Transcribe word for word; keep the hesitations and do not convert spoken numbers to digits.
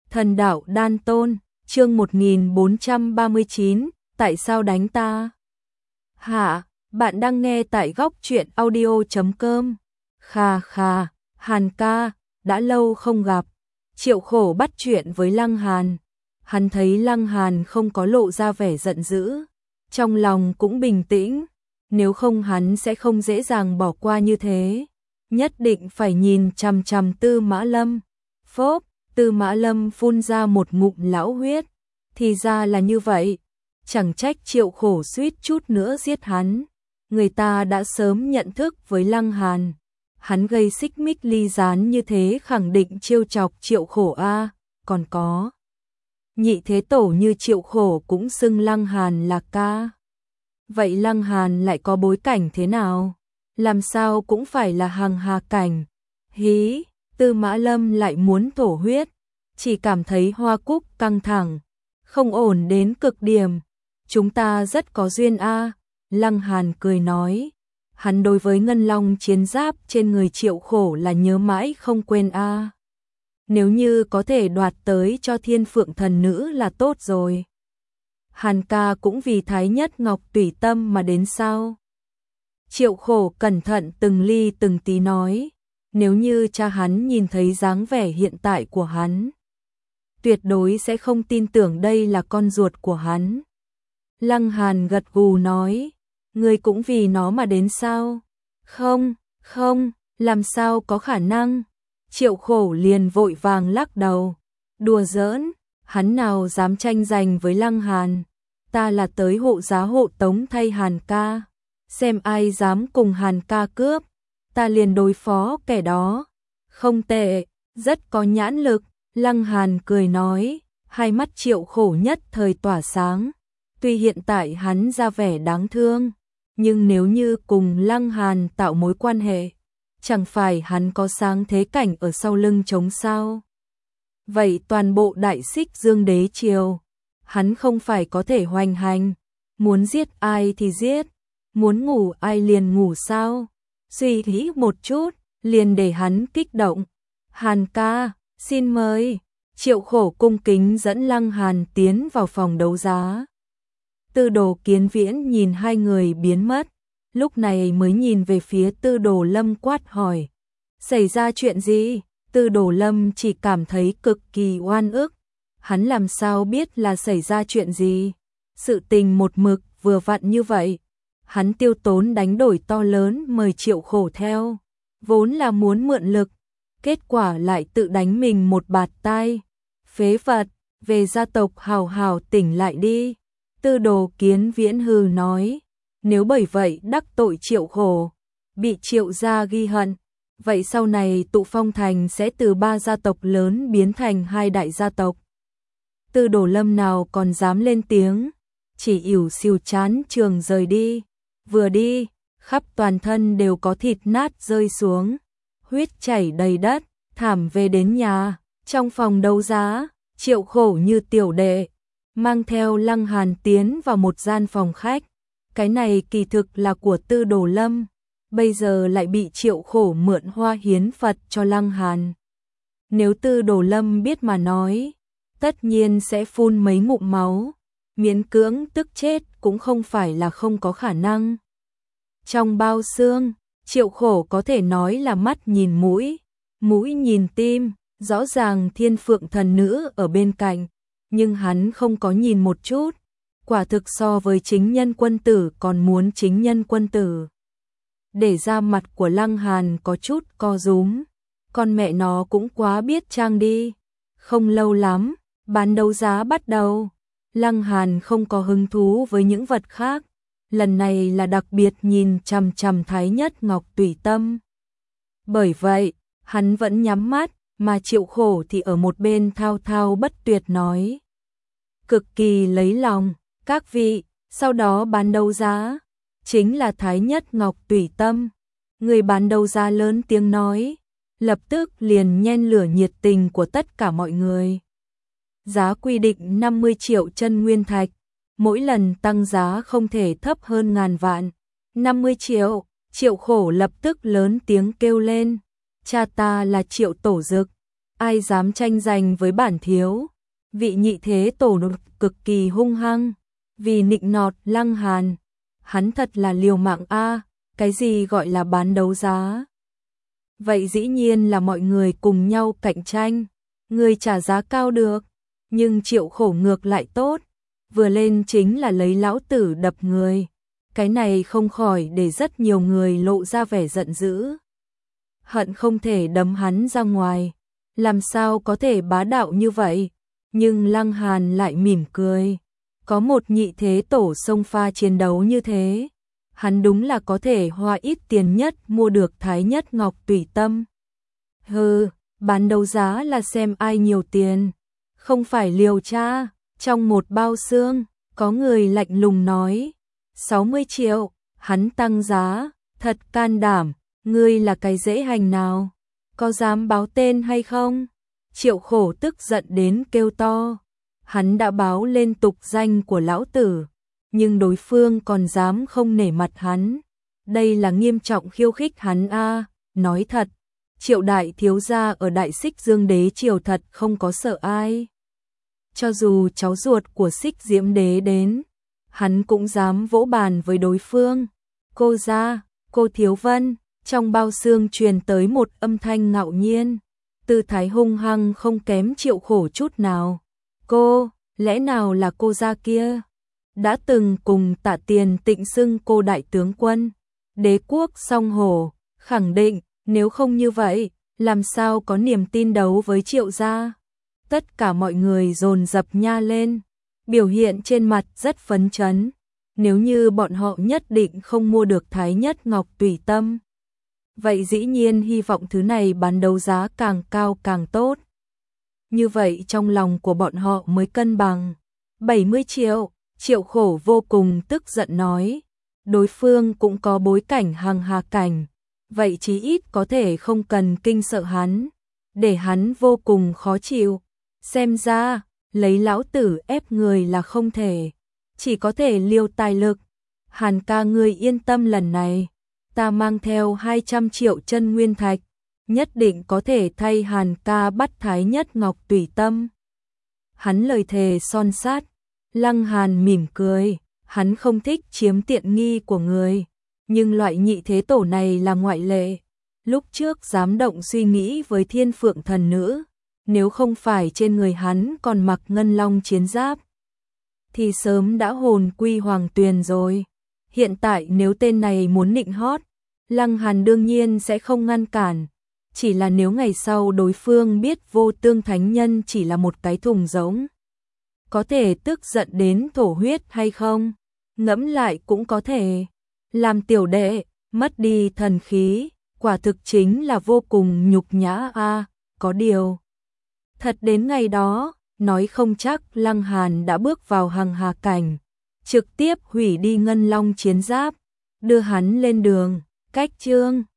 Thần đạo đan tôn, chương một nghìn bốn trăm ba mươi chín, tại sao đánh ta? Hạ, bạn đang nghe tại góc truyện audio chấm com. Kha kha, Hàn ca, đã lâu không gặp. Triệu Khổ bắt chuyện với Lăng Hàn. Hắn thấy Lăng Hàn không có lộ ra vẻ giận dữ, trong lòng cũng bình tĩnh, nếu không hắn sẽ không dễ dàng bỏ qua như thế. Nhất định phải nhìn chằm chằm Tư Mã Lâm. Phốp, Tư Mã Lâm phun ra một ngụm lão huyết. Thì ra là như vậy, chẳng trách Triệu Khổ suýt chút nữa giết hắn. Người ta đã sớm nhận thức với Lăng Hàn. Hắn gây xích mích ly gián như thế khẳng định trêu chọc Triệu Khổ a, còn có nhị thế tổ như Triệu Khổ cũng xưng Lăng Hàn là ca. Vậy Lăng Hàn lại có bối cảnh thế nào? Làm sao cũng phải là hàng hà cảnh. Hí, Tư Mã Lâm lại muốn thổ huyết, chỉ cảm thấy hoa cúc căng thẳng, không ổn đến cực điểm. Chúng ta rất có duyên a, Lăng Hàn cười nói. Hắn đối với ngân long chiến giáp trên người Triệu Khổ là nhớ mãi không quên a. Nếu như có thể đoạt tới cho Thiên Phượng thần nữ là tốt rồi. Hàn ca cũng vì Thái Nhất Ngọc tùy tâm mà đến sao? Triệu Khổ cẩn thận từng ly từng tí nói, nếu như cha hắn nhìn thấy dáng vẻ hiện tại của hắn, tuyệt đối sẽ không tin tưởng đây là con ruột của hắn. Lăng Hàn gật gù nói, ngươi cũng vì nó mà đến sao? Không, không, làm sao có khả năng? Triệu Khổ liền vội vàng lắc đầu, đùa giỡn, hắn nào dám tranh giành với Lăng Hàn, ta là tới hộ giá hộ tống thay Hàn ca, xem ai dám cùng Hàn ca cướp, ta liền đối phó kẻ đó. Không tệ, rất có nhãn lực, Lăng Hàn cười nói, hai mắt Triệu Khổ nhất thời tỏa sáng. Tuy hiện tại hắn ra vẻ đáng thương, nhưng nếu như cùng Lăng Hàn tạo mối quan hệ, chẳng phải hắn có sáng thế cảnh ở sau lưng chống sao? Vậy toàn bộ Đại Xích Dương Đế triều, hắn không phải có thể hoành hành, muốn giết ai thì giết, muốn ngủ ai liền ngủ sao? Suy nghĩ một chút, liền để hắn kích động. Hàn ca, xin mời. Triệu Khổ cung kính dẫn Lăng Hàn tiến vào phòng đấu giá. Tư Đồ Kiến Viễn nhìn hai người biến mất, lúc này mới nhìn về phía Tư Đồ Lâm quát hỏi, xảy ra chuyện gì? Tư Đồ Lâm chỉ cảm thấy cực kỳ oan ức, hắn làm sao biết là xảy ra chuyện gì? Sự tình một mực vừa vặn như vậy, hắn tiêu tốn đánh đổi to lớn mời Triệu Khổ theo, vốn là muốn mượn lực, kết quả lại tự đánh mình một bạt tai. Phế vật, về gia tộc hào hào tỉnh lại đi. Tư Đồ Kiến Viễn hừ nói, nếu bởi vậy đắc tội Triệu Khổ, bị Triệu gia ghi hận, vậy sau này Tụ Phong Thành sẽ từ ba gia tộc lớn biến thành hai đại gia tộc. Tư Đồ Lâm nào còn dám lên tiếng, chỉ ỉu xìu chán trường rời đi. Vừa đi, khắp toàn thân đều có thịt nát rơi xuống, huyết chảy đầy đất, thảm về đến nhà. Trong phòng đấu giá, Triệu Khổ như tiểu đệ, mang theo Lăng Hàn tiến vào một gian phòng khách. Cái này kỳ thực là của Tư Đồ Lâm, bây giờ lại bị Triệu Khổ mượn hoa hiến Phật cho Lăng Hàn. Nếu Tư Đồ Lâm biết mà nói, tất nhiên sẽ phun mấy ngụm máu, miễn cưỡng tức chết cũng không phải là không có khả năng. Trong bao xương, Triệu Khổ có thể nói là mắt nhìn mũi, mũi nhìn tim, rõ ràng Thiên Phượng thần nữ ở bên cạnh, nhưng hắn không có nhìn một chút, quả thực so với chính nhân quân tử còn muốn chính nhân quân tử. Để ra mặt của Lăng Hàn có chút co rúm, con mẹ nó cũng quá biết trang đi. Không lâu lắm, bán đấu giá bắt đầu. Lăng Hàn không có hứng thú với những vật khác, lần này là đặc biệt nhìn chằm chằm Thái Nhất Ngọc tùy tâm. Bởi vậy, hắn vẫn nhắm mắt, mà Triệu Khổ thì ở một bên thao thao bất tuyệt nói. Cực kỳ lấy lòng, các vị, sau đó bán đấu giá, chính là Thái Nhất Ngọc tùy tâm. Người bán đấu giá lớn tiếng nói, lập tức liền nhen lửa nhiệt tình của tất cả mọi người. Giá quy định năm mươi triệu chân nguyên thạch, mỗi lần tăng giá không thể thấp hơn ngàn vạn. năm mươi triệu, Triệu Khổ lập tức lớn tiếng kêu lên, cha ta là Triệu Tổ Dực, ai dám tranh giành với bản thiếu. Vị nhị thế tổ cực kỳ hung hăng, vì nịnh nọt Lăng Hàn. Hắn thật là liều mạng a, cái gì gọi là bán đấu giá? Vậy dĩ nhiên là mọi người cùng nhau cạnh tranh, người trả giá cao được, nhưng Triệu Khổ ngược lại tốt, vừa lên chính là lấy lão tử đập người. Cái này không khỏi để rất nhiều người lộ ra vẻ giận dữ. Hận không thể đấm hắn ra ngoài, làm sao có thể bá đạo như vậy, nhưng Lăng Hàn lại mỉm cười. Có một nhị thế tổ xông pha chiến đấu như thế, hắn đúng là có thể hoa ít tiền nhất mua được Thái Nhất Ngọc Tùy Tâm. Hừ, bán đấu giá là xem ai nhiều tiền, không phải liều cha. Trong một bao xương, có người lạnh lùng nói, sáu mươi triệu, hắn tăng giá, thật can đảm, ngươi là cái dễ hành nào, có dám báo tên hay không? Triệu Khổ tức giận đến kêu to, hắn đã báo lên tục danh của lão tử, nhưng đối phương còn dám không nể mặt hắn, đây là nghiêm trọng khiêu khích hắn a. Nói thật, Triệu đại thiếu gia ở Đại Xích Dương Đế triều thật không có sợ ai. Cho dù cháu ruột của Xích Diễm Đế đến, hắn cũng dám vỗ bàn với đối phương. Cô gia, cô Thiếu Vân, trong bao xương truyền tới một âm thanh ngạo nhiên, tư thái hung hăng không kém Triệu Khổ chút nào. Cô, lẽ nào là cô gia kia? Đã từng cùng Tạ Tiền Tịnh xưng cô đại tướng quân, đế quốc song hổ, khẳng định, nếu không như vậy, làm sao có niềm tin đấu với Triệu gia? Tất cả mọi người dồn dập nha lên, biểu hiện trên mặt rất phấn chấn. Nếu như bọn họ nhất định không mua được Thái Nhất Ngọc Tùy Tâm, vậy dĩ nhiên hy vọng thứ này bán đấu giá càng cao càng tốt. Như vậy trong lòng của bọn họ mới cân bằng. bảy mươi triệu, Triệu Khổ vô cùng tức giận nói, đối phương cũng có bối cảnh hằng hà cảnh, vậy chí ít có thể không cần kinh sợ hắn, để hắn vô cùng khó chịu. Xem ra, lấy lão tử ép người là không thể, chỉ có thể liều tài lực. Hàn ca ngươi yên tâm, lần này, ta mang theo hai trăm triệu chân nguyên thạch, nhất định có thể thay Hàn ca bắt Thái Nhất Ngọc Tùy Tâm. Hắn lời thề son sát. Lăng Hàn mỉm cười, hắn không thích chiếm tiện nghi của người, nhưng loại nhị thế tổ này là ngoại lệ. Lúc trước dám động suy nghĩ với Thiên Phượng thần nữ, nếu không phải trên người hắn còn mặc ngân long chiến giáp, thì sớm đã hồn quy hoàng tuyền rồi. Hiện tại nếu tên này muốn nịnh hót, Lăng Hàn đương nhiên sẽ không ngăn cản. Chỉ là nếu ngày sau đối phương biết Vô Tương Thánh Nhân chỉ là một cái thùng rỗng, có thể tức giận đến thổ huyết hay không? Ngẫm lại cũng có thể. Làm tiểu đệ, mất đi thần khí, quả thực chính là vô cùng nhục nhã a. À, có điều, thật đến ngày đó, nói không chắc Lăng Hàn đã bước vào hằng hà cảnh, trực tiếp hủy đi ngân long chiến giáp, đưa hắn lên đường. Cách chương